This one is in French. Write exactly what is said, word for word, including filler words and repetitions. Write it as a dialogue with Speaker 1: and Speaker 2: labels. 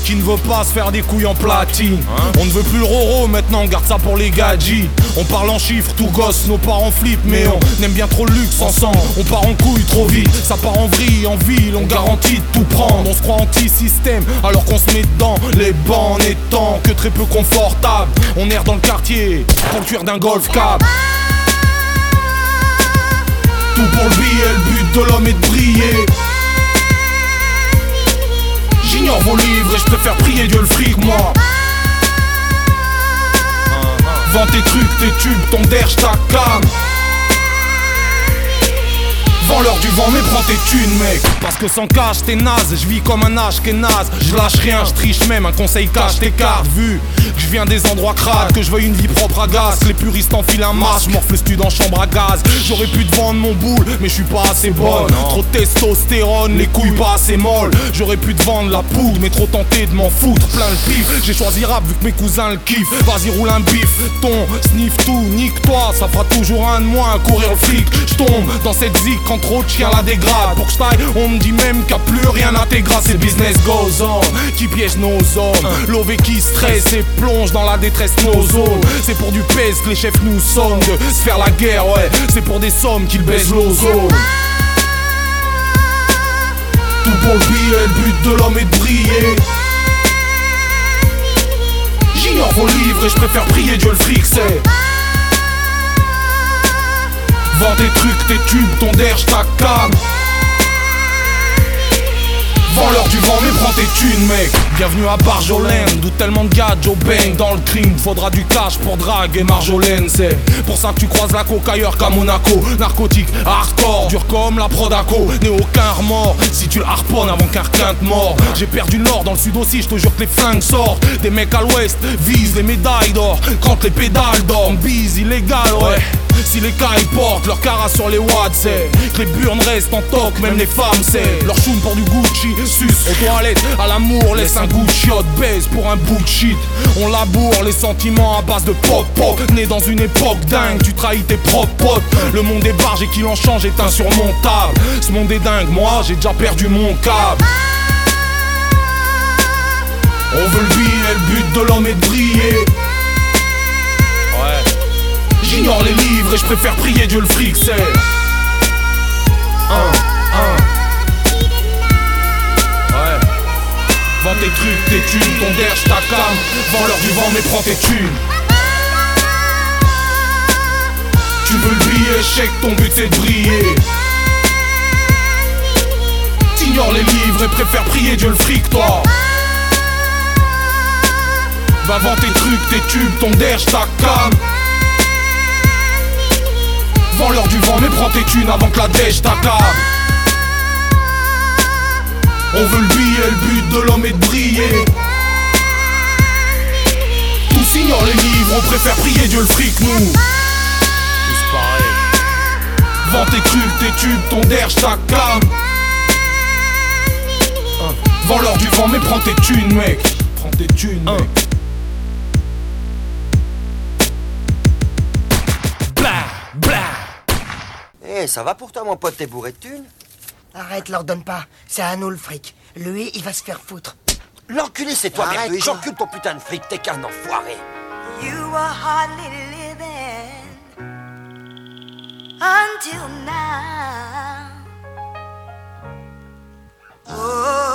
Speaker 1: qui ne veut pas se faire des couilles en platine. On ne veut plus le roro, maintenant on garde ça pour les gadgets. On parle en chiffres, tout gosse, nos parents flippent, mais on aime bien trop le luxe ensemble. On part en couille trop vite, ça part en vrille, en ville, on garantit de tout prendre. On se croit anti-système alors qu'on se met dedans. Les bancs n'étant que très peu confortables. On erre dans le quartier pour le cuir d'un golf cab. Tout pour le billet, le but de l'homme est de briller. J'ignore vos livres et je préfère prier Dieu le fric, moi. Vends tes trucs, tes tubes, ton derge, ta cam. Vends l'heure du vent mais prends tes thunes mec. Parce que sans cash t'es naze, je vis comme un âge qui est naze. Je lâche rien, je triche même, un conseil cache tes cartes. Vu que je viens des endroits crades, que je veuille une vie propre à gaz. Les puristes enfilent un masque, je morfle le stud en chambre à gaz. J'aurais pu te vendre mon boule mais je suis pas assez bonne. Trop de testostérone, les couilles pas assez molles. J'aurais pu te vendre la poudre mais trop tenté de m'en foutre. Plein le pif, j'ai choisi rap vu que mes cousins le kiffent. Vas-y roule un bif, ton sniff tout, nique-toi. Ça fera toujours un de moins à courir le flic. J'tombe dans cette zik quand trop de chiens la dégradent. Pour que j'taille, on me dit même qu'il n'y a plus rien à tes grâces. C'est business goes on, qui piège nos hommes. L'O V qui stresse et plonge dans la détresse nos zones. C'est pour du pèse que les chefs nous sommes. De se faire la guerre, ouais, c'est pour des sommes qu'ils baissent l'ozone. Tout pour le billet, le but de l'homme est de briller. J'ignore vos livres et je préfère prier Dieu le fric, c'est. Vends tes trucs, tes tubes, ton derge, ta cam. Vends l'heure du vent mais prends tes thunes mec. Bienvenue à Barjolène, d'où tellement de gars Joe Bang. Dans le crime, faudra du cash pour draguer Marjolaine. C'est pour ça que tu croises la coke ailleurs qu'à Monaco. Narcotique, hardcore, dur comme la Prodaco. N'ai aucun remords, si tu le harponnes avant qu'un requin te mord. J'ai perdu le nord, dans le sud aussi, je te jure que les flingues sortent. Des mecs à l'ouest visent les médailles d'or. Quand les pédales dorment, bise illégal ouais. Si les cas ils portent leur cara sur les watts, c'est que les burnes restent en toc, même les femmes c'est leur choune pour du Gucci, sus aux toilettes, à l'amour laisse un goût de chiotte, baise pour un bout de shit. On laboure les sentiments à base de pop pop. Né dans une époque dingue, tu trahis tes propres potes. Le monde est barge et qu'il en change est insurmontable. Ce monde est dingue, moi j'ai déjà perdu mon câble. On veut le billet, le but de l'homme est de briller. Ouais. J'ignore les livres et je préfère prier Dieu le fric, c'est. Un, un. Ouais. Vends tes trucs, tes thunes, ton derge, ta cam. Vends l'heure du vent mais prends tes thunes. Tu veux le billet, chèque, ton but c'est de briller. T'ignores les livres et préfères prier Dieu le fric, toi. Va vends tes trucs, tes tubes, ton derge, ta cam. Vends l'heure du vent mais prends tes thunes avant que la dèche t'accable. On veut le billet, le but de l'homme est de briller. Tous ignorent les livres, on préfère prier Dieu le fric nous. Tous pareil. Vends tes trucs, tes tubes, ton derge, ta cam. Vends l'heure du vent mais prends tes thunes mec. Prends tes thunes mec.
Speaker 2: Eh, hey, ça va pour toi, mon pote, t'es bourré de thunes?
Speaker 3: Arrête, leur donne pas. C'est à nous le fric. Lui, il va se faire foutre.
Speaker 2: L'enculé, c'est toi,
Speaker 3: Arrête,
Speaker 2: merde, et
Speaker 3: toi.
Speaker 2: j'encule ton putain de fric, t'es qu'un enfoiré.
Speaker 4: You were hardly living until now. Oh.